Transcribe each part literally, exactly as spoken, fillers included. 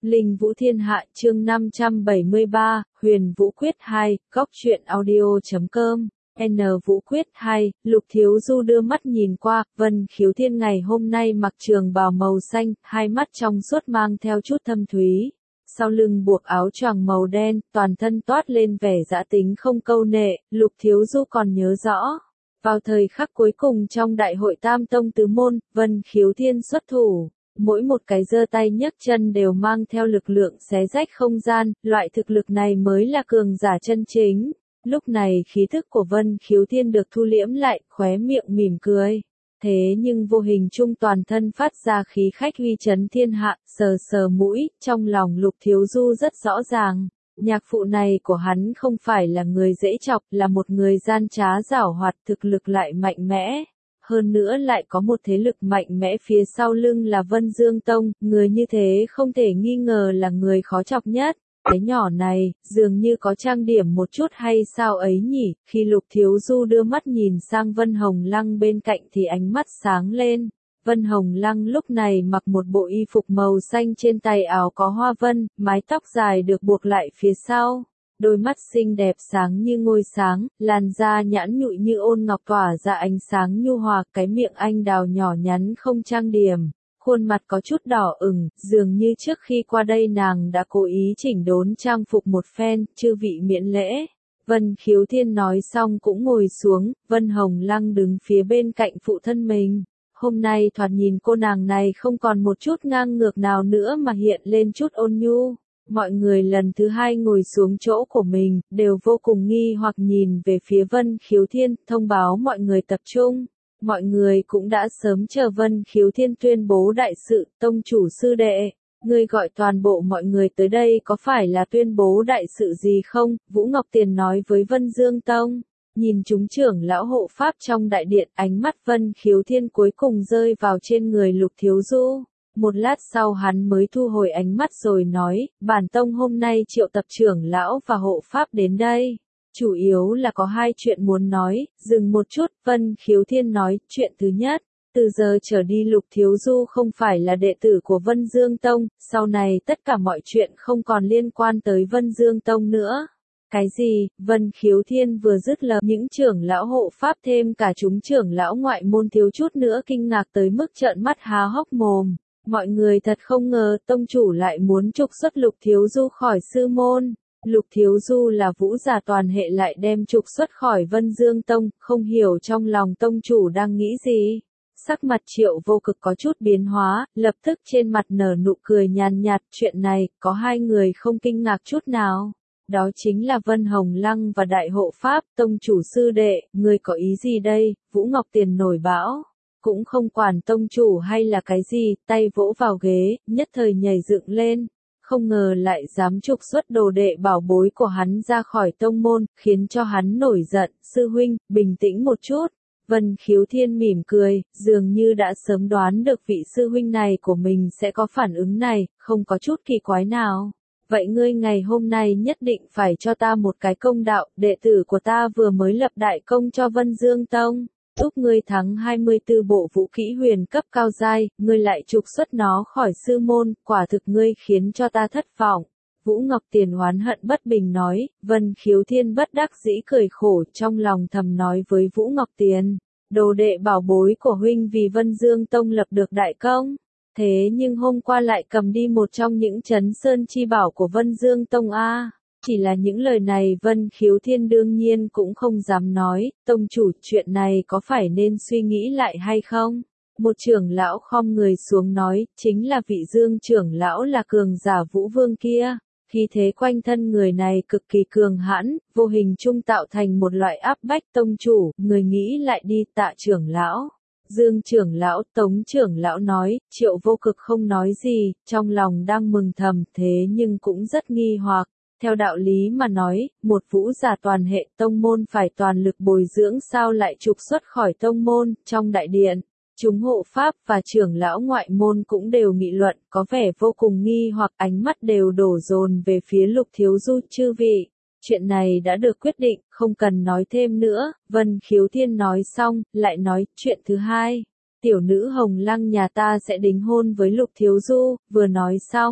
Linh Vũ Thiên Hạ chương năm trăm bảy mươi ba, Huyền Vũ Quyết hai, góc truyện audio chấm com. N Vũ Quyết hai, Lục Thiếu Du đưa mắt nhìn qua, Vân Khiếu Thiên ngày hôm nay mặc trường bào màu xanh, hai mắt trong suốt mang theo chút thâm thúy. Sau lưng buộc áo choàng màu đen, toàn thân toát lên vẻ dã tính không câu nệ, Lục Thiếu Du còn nhớ rõ. Vào thời khắc cuối cùng trong đại hội Tam Tông Tứ Môn, Vân Khiếu Thiên xuất thủ. Mỗi một cái giơ tay nhấc chân đều mang theo lực lượng xé rách không gian, loại thực lực này mới là cường giả chân chính. Lúc này khí thức của Vân Khiếu Thiên được thu liễm lại, khóe miệng mỉm cười. Thế nhưng vô hình trung toàn thân phát ra khí khách uy chấn thiên hạ, sờ sờ mũi, trong lòng Lục Thiếu Du rất rõ ràng. Nhạc phụ này của hắn không phải là người dễ chọc, là một người gian trá giảo hoạt, thực lực lại mạnh mẽ. Hơn nữa lại có một thế lực mạnh mẽ phía sau lưng là Vân Dương Tông, người như thế không thể nghi ngờ là người khó chọc nhất. Cái nhỏ này, dường như có trang điểm một chút hay sao ấy nhỉ, khi Lục Thiếu Du đưa mắt nhìn sang Vân Hồng Lăng bên cạnh thì ánh mắt sáng lên. Vân Hồng Lăng lúc này mặc một bộ y phục màu xanh, trên tay áo có hoa vân, mái tóc dài được buộc lại phía sau. Đôi mắt xinh đẹp sáng như ngôi sáng, làn da nhãn nhụi như ôn ngọc tỏa ra ánh sáng nhu hòa, cái miệng anh đào nhỏ nhắn không trang điểm, khuôn mặt có chút đỏ ửng, dường như trước khi qua đây nàng đã cố ý chỉnh đốn trang phục một phen, chư vị miễn lễ. Vân Khiếu Thiên nói xong cũng ngồi xuống, Vân Hồng Lăng đứng phía bên cạnh phụ thân mình. Hôm nay thoạt nhìn cô nàng này không còn một chút ngang ngược nào nữa mà hiện lên chút ôn nhu. Mọi người lần thứ hai ngồi xuống chỗ của mình, đều vô cùng nghi hoặc nhìn về phía Vân Khiếu Thiên, thông báo mọi người tập trung. Mọi người cũng đã sớm chờ Vân Khiếu Thiên tuyên bố đại sự, tông chủ sư đệ. Ngươi gọi toàn bộ mọi người tới đây có phải là tuyên bố đại sự gì không? Vũ Ngọc Tiền nói với Vân Dương Tông. Nhìn chúng trưởng lão hộ pháp trong đại điện, ánh mắt Vân Khiếu Thiên cuối cùng rơi vào trên người Lục Thiếu Du. Một lát sau hắn mới thu hồi ánh mắt rồi nói, bản tông hôm nay triệu tập trưởng lão và hộ pháp đến đây. Chủ yếu là có hai chuyện muốn nói, dừng một chút, Vân Khiếu Thiên nói, chuyện thứ nhất, từ giờ trở đi Lục Thiếu Du không phải là đệ tử của Vân Dương Tông, sau này tất cả mọi chuyện không còn liên quan tới Vân Dương Tông nữa. Cái gì? Vân Khiếu Thiên vừa dứt lời, những trưởng lão hộ pháp thêm cả chúng trưởng lão ngoại môn thiếu chút nữa kinh ngạc tới mức trợn mắt há hốc mồm. Mọi người thật không ngờ tông chủ lại muốn trục xuất Lục Thiếu Du khỏi sư môn. Lục Thiếu Du là vũ giả toàn hệ lại đem trục xuất khỏi Vân Dương Tông, không hiểu trong lòng tông chủ đang nghĩ gì. Sắc mặt Triệu Vô Cực có chút biến hóa, lập tức trên mặt nở nụ cười nhàn nhạt, chuyện này có hai người không kinh ngạc chút nào. Đó chính là Vân Hồng Lăng và Đại Hộ Pháp, tông chủ sư đệ, người có ý gì đây? Vũ Ngọc Tiền nổi bão. Cũng không quản tông chủ hay là cái gì, tay vỗ vào ghế, nhất thời nhảy dựng lên. Không ngờ lại dám trục xuất đồ đệ bảo bối của hắn ra khỏi tông môn, khiến cho hắn nổi giận. Sư huynh, bình tĩnh một chút. Vân Khiếu Thiên mỉm cười, dường như đã sớm đoán được vị sư huynh này của mình sẽ có phản ứng này, không có chút kỳ quái nào. Vậy ngươi ngày hôm nay nhất định phải cho ta một cái công đạo, đệ tử của ta vừa mới lập đại công cho Vân Dương Tông. Giúp ngươi thắng hai mươi tư bộ vũ kỹ huyền cấp cao giai, ngươi lại trục xuất nó khỏi sư môn, quả thực ngươi khiến cho ta thất vọng. Vũ Ngọc Tiền oán hận bất bình nói, Vân Khiếu Thiên bất đắc dĩ cười khổ, trong lòng thầm nói với Vũ Ngọc Tiền, đồ đệ bảo bối của huynh vì Vân Dương Tông lập được đại công. Thế nhưng hôm qua lại cầm đi một trong những trấn sơn chi bảo của Vân Dương Tông a. Chỉ là những lời này Vân Khiếu Thiên đương nhiên cũng không dám nói, tông chủ chuyện này có phải nên suy nghĩ lại hay không? Một trưởng lão khom người xuống nói, chính là vị Dương trưởng lão là cường giả Vũ Vương kia. Khi thế quanh thân người này cực kỳ cường hãn, vô hình trung tạo thành một loại áp bách tông chủ, người nghĩ lại đi. Tạ trưởng lão. Dương trưởng lão, Tống trưởng lão nói, Triệu Vô Cực không nói gì, trong lòng đang mừng thầm, thế nhưng cũng rất nghi hoặc. Theo đạo lý mà nói, một vũ giả toàn hệ tông môn phải toàn lực bồi dưỡng sao lại trục xuất khỏi tông môn. Trong đại điện, chúng hộ pháp và trưởng lão ngoại môn cũng đều nghị luận, có vẻ vô cùng nghi hoặc, ánh mắt đều đổ dồn về phía Lục Thiếu Du. Chư vị, chuyện này đã được quyết định, không cần nói thêm nữa. Vân Khiếu Thiên nói xong, lại nói, chuyện thứ hai, tiểu nữ Hồng Lăng nhà ta sẽ đính hôn với Lục Thiếu Du. Vừa nói xong,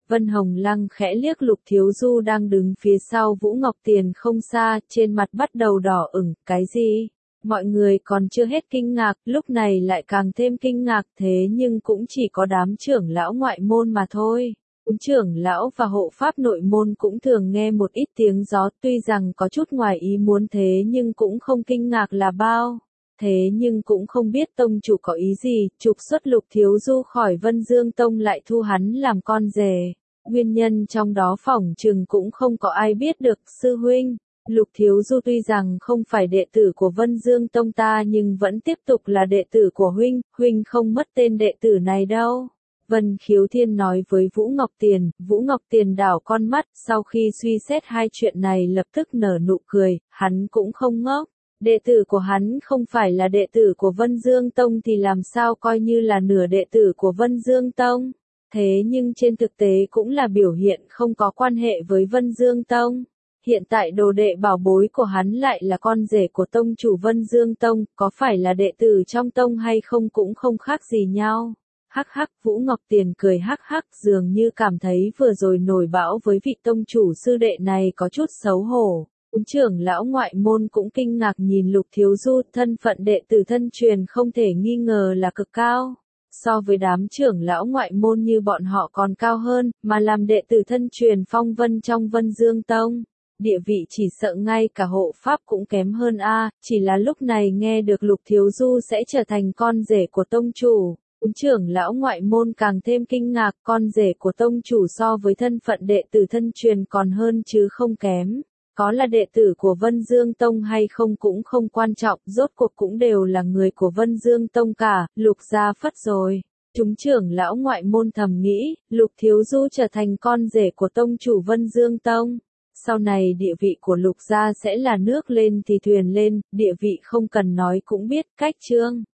Vân Hồng Lăng khẽ liếc Lục Thiếu Du đang đứng phía sau Vũ Ngọc Tiền không xa, trên mặt bắt đầu đỏ ửng, cái gì? Mọi người còn chưa hết kinh ngạc, lúc này lại càng thêm kinh ngạc, thế nhưng cũng chỉ có đám trưởng lão ngoại môn mà thôi. Trưởng lão và hộ pháp nội môn cũng thường nghe một ít tiếng gió, tuy rằng có chút ngoài ý muốn thế nhưng cũng không kinh ngạc là bao. Thế nhưng cũng không biết tông chủ có ý gì, trục xuất Lục Thiếu Du khỏi Vân Dương Tông lại thu hắn làm con rể. Nguyên nhân trong đó phỏng chừng cũng không có ai biết được, sư huynh. Lục Thiếu Du tuy rằng không phải đệ tử của Vân Dương Tông ta nhưng vẫn tiếp tục là đệ tử của huynh, huynh không mất tên đệ tử này đâu. Vân Khiếu Thiên nói với Vũ Ngọc Tiền, Vũ Ngọc Tiền đảo con mắt, sau khi suy xét hai chuyện này lập tức nở nụ cười, hắn cũng không ngốc. Đệ tử của hắn không phải là đệ tử của Vân Dương Tông thì làm sao coi như là nửa đệ tử của Vân Dương Tông. Thế nhưng trên thực tế cũng là biểu hiện không có quan hệ với Vân Dương Tông. Hiện tại đồ đệ bảo bối của hắn lại là con rể của tông chủ Vân Dương Tông, có phải là đệ tử trong tông hay không cũng không khác gì nhau. Hắc hắc, Vũ Ngọc Tiền cười hắc hắc, dường như cảm thấy vừa rồi nổi bão với vị tông chủ sư đệ này có chút xấu hổ. Trưởng lão ngoại môn cũng kinh ngạc nhìn Lục Thiếu Du, thân phận đệ tử thân truyền không thể nghi ngờ là cực cao. So với đám trưởng lão ngoại môn như bọn họ còn cao hơn, mà làm đệ tử thân truyền phong vân trong Vân Dương Tông. Địa vị chỉ sợ ngay cả hộ pháp cũng kém hơn a, chỉ là lúc này nghe được Lục Thiếu Du sẽ trở thành con rể của tông chủ. Trưởng lão ngoại môn càng thêm kinh ngạc, con rể của tông chủ so với thân phận đệ tử thân truyền còn hơn chứ không kém. Có là đệ tử của Vân Dương Tông hay không cũng không quan trọng, rốt cuộc cũng đều là người của Vân Dương Tông cả, Lục gia phất rồi. Chúng trưởng lão ngoại môn thầm nghĩ, Lục Thiếu Du trở thành con rể của tông chủ Vân Dương Tông. Sau này địa vị của Lục gia sẽ là nước lên thì thuyền lên, địa vị không cần nói cũng biết, cách chương.